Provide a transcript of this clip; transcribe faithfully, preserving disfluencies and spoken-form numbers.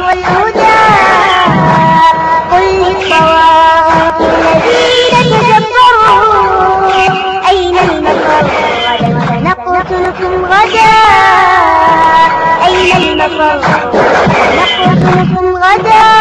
والهدى. قل للطواغيت الذين تجبروا أين المفر؟ غدا سنقتلكم غدا. أين المفر؟ سنقتلكم غدا.